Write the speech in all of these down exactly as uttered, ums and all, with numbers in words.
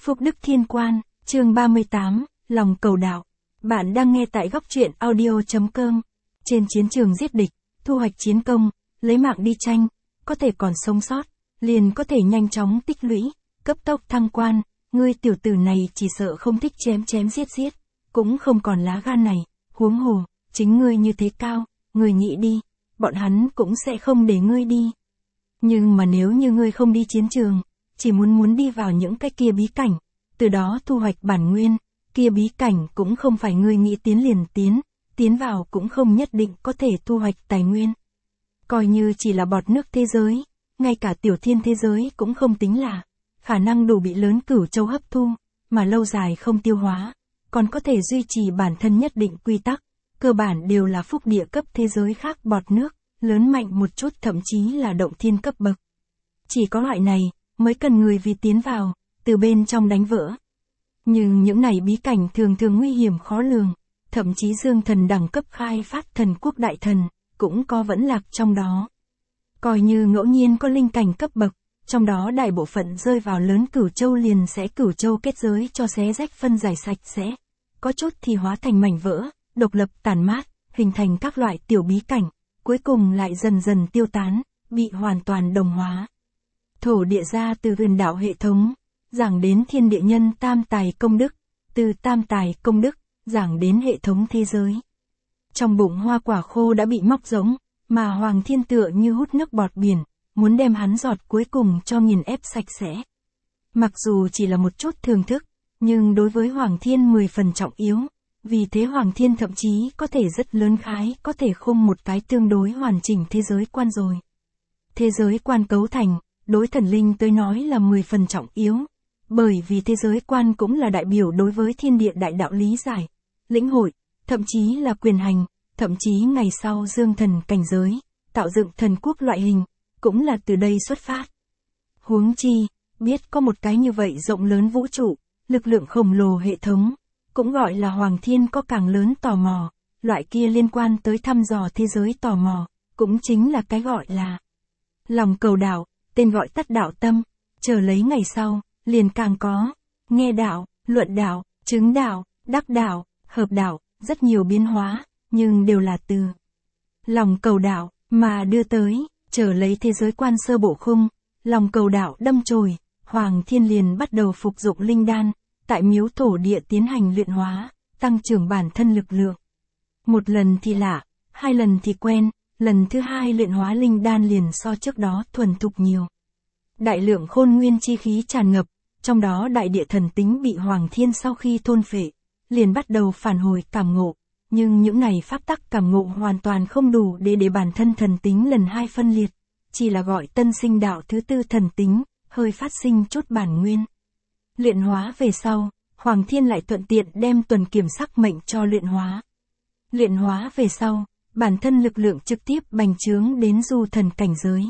Phúc Đức Thiên Quan, chương ba mươi tám, Lòng Cầu Đạo. Bạn đang nghe tại góc truyện audio chấm com. Trên chiến trường giết địch, thu hoạch chiến công, lấy mạng đi tranh, có thể còn sống sót, liền có thể nhanh chóng tích lũy, cấp tốc thăng quan, ngươi tiểu tử này chỉ sợ không thích chém chém giết giết, cũng không còn lá gan này, huống hồ, chính ngươi như thế cao, ngươi nghĩ đi, bọn hắn cũng sẽ không để ngươi đi. Nhưng mà nếu như ngươi không đi chiến trường, chỉ muốn muốn đi vào những cái kia bí cảnh, từ đó thu hoạch bản nguyên, kia bí cảnh cũng không phải ngươi nghĩ tiến liền tiến, tiến vào cũng không nhất định có thể thu hoạch tài nguyên. Coi như chỉ là bọt nước thế giới, ngay cả tiểu thiên thế giới cũng không tính là, khả năng đủ bị lớn cửu châu hấp thu, mà lâu dài không tiêu hóa, còn có thể duy trì bản thân nhất định quy tắc, cơ bản đều là phúc địa cấp thế giới khác bọt nước, lớn mạnh một chút thậm chí là động thiên cấp bậc. Chỉ có loại này, mới cần người vì tiến vào, từ bên trong đánh vỡ. Nhưng những này bí cảnh thường thường nguy hiểm khó lường, thậm chí dương thần đẳng cấp khai phát thần quốc đại thần, cũng có vẫn lạc trong đó. Coi như ngẫu nhiên có linh cảnh cấp bậc, trong đó đại bộ phận rơi vào lớn cửu châu liền sẽ cửu châu kết giới cho xé rách phân giải sạch sẽ. Có chút thì hóa thành mảnh vỡ, độc lập tàn mát, hình thành các loại tiểu bí cảnh, cuối cùng lại dần dần tiêu tán, bị hoàn toàn đồng hóa. Thổ địa ra từ huyền đạo hệ thống, giảng đến thiên địa nhân tam tài công đức, từ tam tài công đức, giảng đến hệ thống thế giới. Trong bụng hoa quả khô đã bị móc rỗng, mà Hoàng Thiên tựa như hút nước bọt biển, muốn đem hắn giọt cuối cùng cho nghiền ép sạch sẽ. Mặc dù chỉ là một chút thưởng thức, nhưng đối với Hoàng Thiên mười phần trọng yếu, vì thế Hoàng Thiên thậm chí có thể rất lớn khái, có thể khung một cái tương đối hoàn chỉnh thế giới quan rồi. Thế giới quan cấu thành, đối thần linh tới nói là mười phần trọng yếu, bởi vì thế giới quan cũng là đại biểu đối với thiên địa đại đạo lý giải, lĩnh hội, thậm chí là quyền hành, thậm chí ngày sau dương thần cảnh giới, tạo dựng thần quốc loại hình, cũng là từ đây xuất phát. Huống chi, biết có một cái như vậy rộng lớn vũ trụ, lực lượng khổng lồ hệ thống, cũng gọi là Hoàng Thiên có càng lớn tò mò, loại kia liên quan tới thăm dò thế giới tò mò, cũng chính là cái gọi là lòng cầu đạo, tên gọi tắt đạo tâm, chờ lấy ngày sau, liền càng có, nghe đạo, luận đạo, chứng đạo, đắc đạo, hợp đạo, rất nhiều biến hóa, nhưng đều là từ lòng cầu đạo, mà đưa tới, chờ lấy thế giới quan sơ bộ khung, lòng cầu đạo đâm chồi, Hoàng Thiên liền bắt đầu phục dụng linh đan, tại miếu thổ địa tiến hành luyện hóa, tăng trưởng bản thân lực lượng. Một lần thì lạ, hai lần thì quen, lần thứ hai luyện hóa linh đan liền so trước đó thuần thục nhiều. Đại lượng khôn nguyên chi khí tràn ngập, trong đó đại địa thần tính bị Hoàng Thiên sau khi thôn phệ, liền bắt đầu phản hồi cảm ngộ, nhưng những này pháp tắc cảm ngộ hoàn toàn không đủ để để bản thân thần tính lần hai phân liệt, chỉ là gọi tân sinh đạo thứ tư thần tính, hơi phát sinh chút bản nguyên. Luyện hóa về sau, Hoàng Thiên lại thuận tiện đem tuần kiểm sắc mệnh cho luyện hóa. Luyện hóa về sau, bản thân lực lượng trực tiếp bành trướng đến du thần cảnh giới.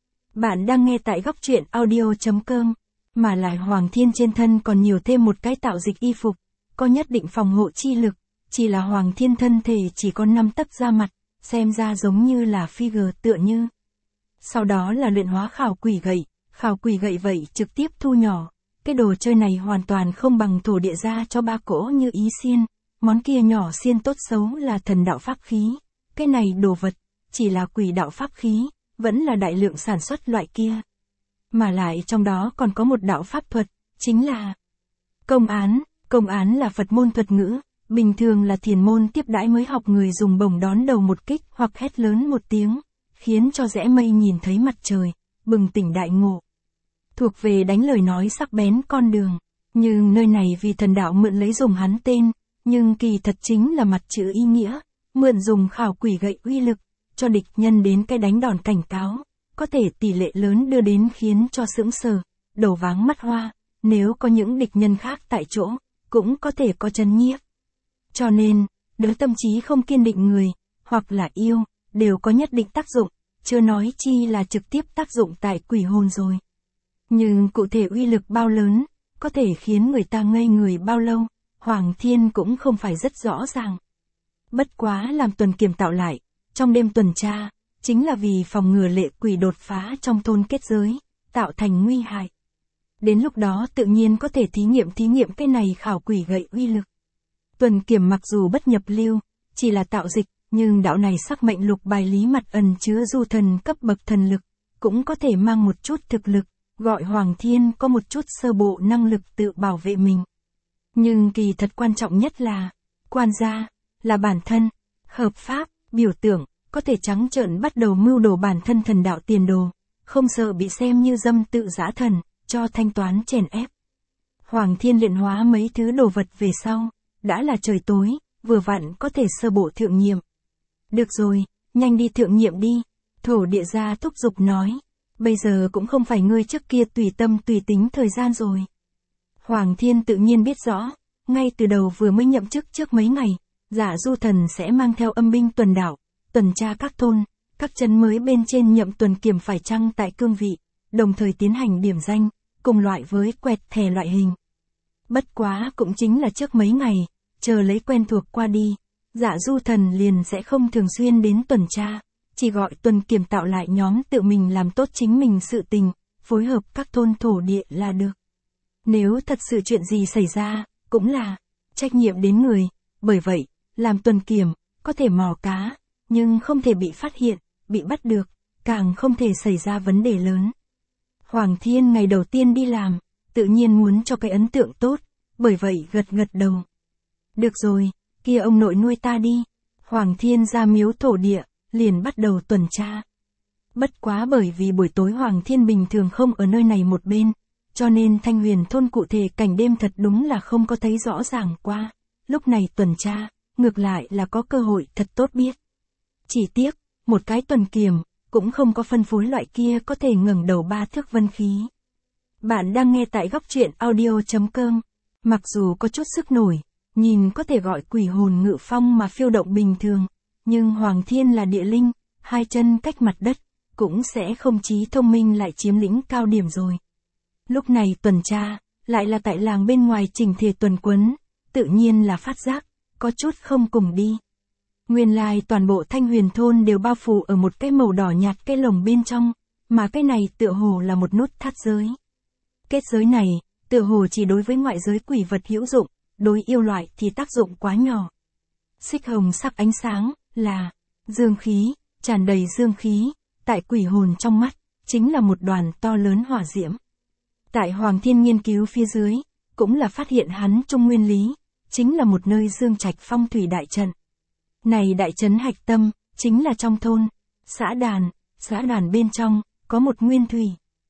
Bạn đang nghe tại góc truyện audio chấm com, mà lại Hoàng Thiên trên thân còn nhiều thêm một cái tạo dịch y phục, có nhất định phòng hộ chi lực, chỉ là Hoàng Thiên thân thể chỉ có năm tấc da mặt, xem ra giống như là figure tựa như. Sau đó là luyện hóa khảo quỷ gậy, khảo quỷ gậy vậy trực tiếp thu nhỏ, cái đồ chơi này hoàn toàn không bằng thổ địa ra cho ba cỗ như ý xiên, món kia nhỏ xiên tốt xấu là thần đạo pháp khí, cái này đồ vật, chỉ là quỷ đạo pháp khí, vẫn là đại lượng sản xuất loại kia. Mà lại trong đó còn có một đạo pháp thuật, chính là công án, công án là Phật môn thuật ngữ, bình thường là thiền môn tiếp đãi mới học người dùng bổng đón đầu một kích hoặc hét lớn một tiếng, khiến cho rẽ mây nhìn thấy mặt trời, bừng tỉnh đại ngộ. Thuộc về đánh lời nói sắc bén con đường, nhưng nơi này vì thần đạo mượn lấy dùng hắn tên, nhưng kỳ thật chính là mặt chữ ý nghĩa, mượn dùng khảo quỷ gậy uy lực, cho địch nhân đến cái đánh đòn cảnh cáo, có thể tỷ lệ lớn đưa đến khiến cho sững sờ, đầu váng mắt hoa, nếu có những địch nhân khác tại chỗ, cũng có thể có chấn nhiếp. Cho nên, đứa tâm trí không kiên định người, hoặc là yêu, đều có nhất định tác dụng, chưa nói chi là trực tiếp tác dụng tại quỷ hồn rồi. Nhưng cụ thể uy lực bao lớn, có thể khiến người ta ngây người bao lâu, Hoàng Thiên cũng không phải rất rõ ràng. Bất quá làm tuần kiểm tạo lại, trong đêm tuần tra, chính là vì phòng ngừa lệ quỷ đột phá trong thôn kết giới, tạo thành nguy hại. Đến lúc đó tự nhiên có thể thí nghiệm thí nghiệm cái này khảo quỷ gậy uy lực. Tuần kiểm mặc dù bất nhập lưu, chỉ là tạo dịch, nhưng đạo này sắc mệnh lục bài lý mật ẩn chứa du thần cấp bậc thần lực, cũng có thể mang một chút thực lực, gọi Hoàng Thiên có một chút sơ bộ năng lực tự bảo vệ mình. Nhưng kỳ thật quan trọng nhất là, quan gia, là bản thân, hợp pháp, biểu tượng, có thể trắng trợn bắt đầu mưu đồ bản thân thần đạo tiền đồ, không sợ bị xem như dâm tự giã thần, cho thanh toán chèn ép. Hoàng Thiên luyện hóa mấy thứ đồ vật về sau, đã là trời tối, vừa vặn có thể sơ bộ thượng nhiệm. Được rồi, nhanh đi thượng nhiệm đi, thổ địa gia thúc giục nói, bây giờ cũng không phải ngươi trước kia tùy tâm tùy tính thời gian rồi. Hoàng Thiên tự nhiên biết rõ, ngay từ đầu vừa mới nhậm chức trước mấy ngày, Dạ Du Thần sẽ mang theo âm binh tuần đảo, tuần tra các thôn, các trấn mới bên trên nhậm tuần kiểm phải chăng tại cương vị, đồng thời tiến hành điểm danh, cùng loại với quẹt thẻ loại hình. Bất quá cũng chính là trước mấy ngày, chờ lấy quen thuộc qua đi, Dạ Du Thần liền sẽ không thường xuyên đến tuần tra, chỉ gọi tuần kiểm tạo lại nhóm tự mình làm tốt chính mình sự tình, phối hợp các thôn thổ địa là được. Nếu thật sự chuyện gì xảy ra, cũng là trách nhiệm đến người, bởi vậy, làm tuần kiểm, có thể mò cá, nhưng không thể bị phát hiện, bị bắt được, càng không thể xảy ra vấn đề lớn. Hoàng Thiên ngày đầu tiên đi làm, tự nhiên muốn cho cái ấn tượng tốt, bởi vậy gật gật đầu. Được rồi, kia ông nội nuôi ta đi. Hoàng Thiên ra miếu thổ địa, liền bắt đầu tuần tra. Bất quá bởi vì buổi tối Hoàng Thiên bình thường không ở nơi này một bên, cho nên Thanh Huyền thôn cụ thể cảnh đêm thật đúng là không có thấy rõ ràng qua. Lúc này tuần tra, ngược lại là có cơ hội thật tốt biết. Chỉ tiếc, một cái tuần kiểm, cũng không có phân phối loại kia có thể ngẩng đầu ba thước vân khí. Bạn đang nghe tại góc truyện audio chấm com. Mặc dù có chút sức nổi, nhìn có thể gọi quỷ hồn ngự phong mà phiêu động bình thường, nhưng Hoàng Thiên là địa linh, hai chân cách mặt đất, cũng sẽ không trí thông minh lại chiếm lĩnh cao điểm rồi. Lúc này tuần tra, lại là tại làng bên ngoài chỉnh thể tuần quấn, tự nhiên là phát giác, có chút không cùng đi. Nguyên lai toàn bộ Thanh Huyền thôn đều bao phủ ở một cái màu đỏ nhạt cái lồng bên trong, mà cái này tựa hồ là một nút thắt giới. Kết giới này, tựa hồ chỉ đối với ngoại giới quỷ vật hữu dụng, đối yêu loại thì tác dụng quá nhỏ. Xích hồng sắc ánh sáng, là dương khí, tràn đầy dương khí, tại quỷ hồn trong mắt, chính là một đoàn to lớn hỏa diễm. Tại Hoàng Thiên nghiên cứu phía dưới, cũng là phát hiện hắn trung nguyên lý, chính là một nơi dương trạch phong thủy đại trận. Này đại trấn hạch tâm, chính là trong thôn, xã đàn, xã đàn bên trong, có một nguyên thủy.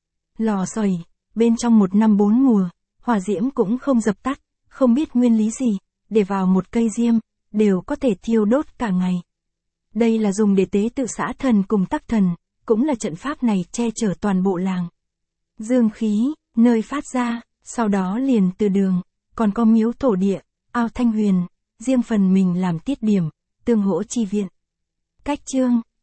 Lò xoầy, bên trong một năm bốn mùa, hỏa diễm cũng không dập tắt, không biết nguyên lý gì, để vào một cây diêm, đều có thể thiêu đốt cả ngày. Đây là dùng để tế tự xã thần cùng tắc thần, cũng là trận pháp này che chở toàn bộ làng. Dương khí, nơi phát ra, sau đó liền từ đường, còn có miếu thổ địa, ao Thanh Huyền, riêng phần mình làm tiết điểm, tương hỗ chi viện. Cách chương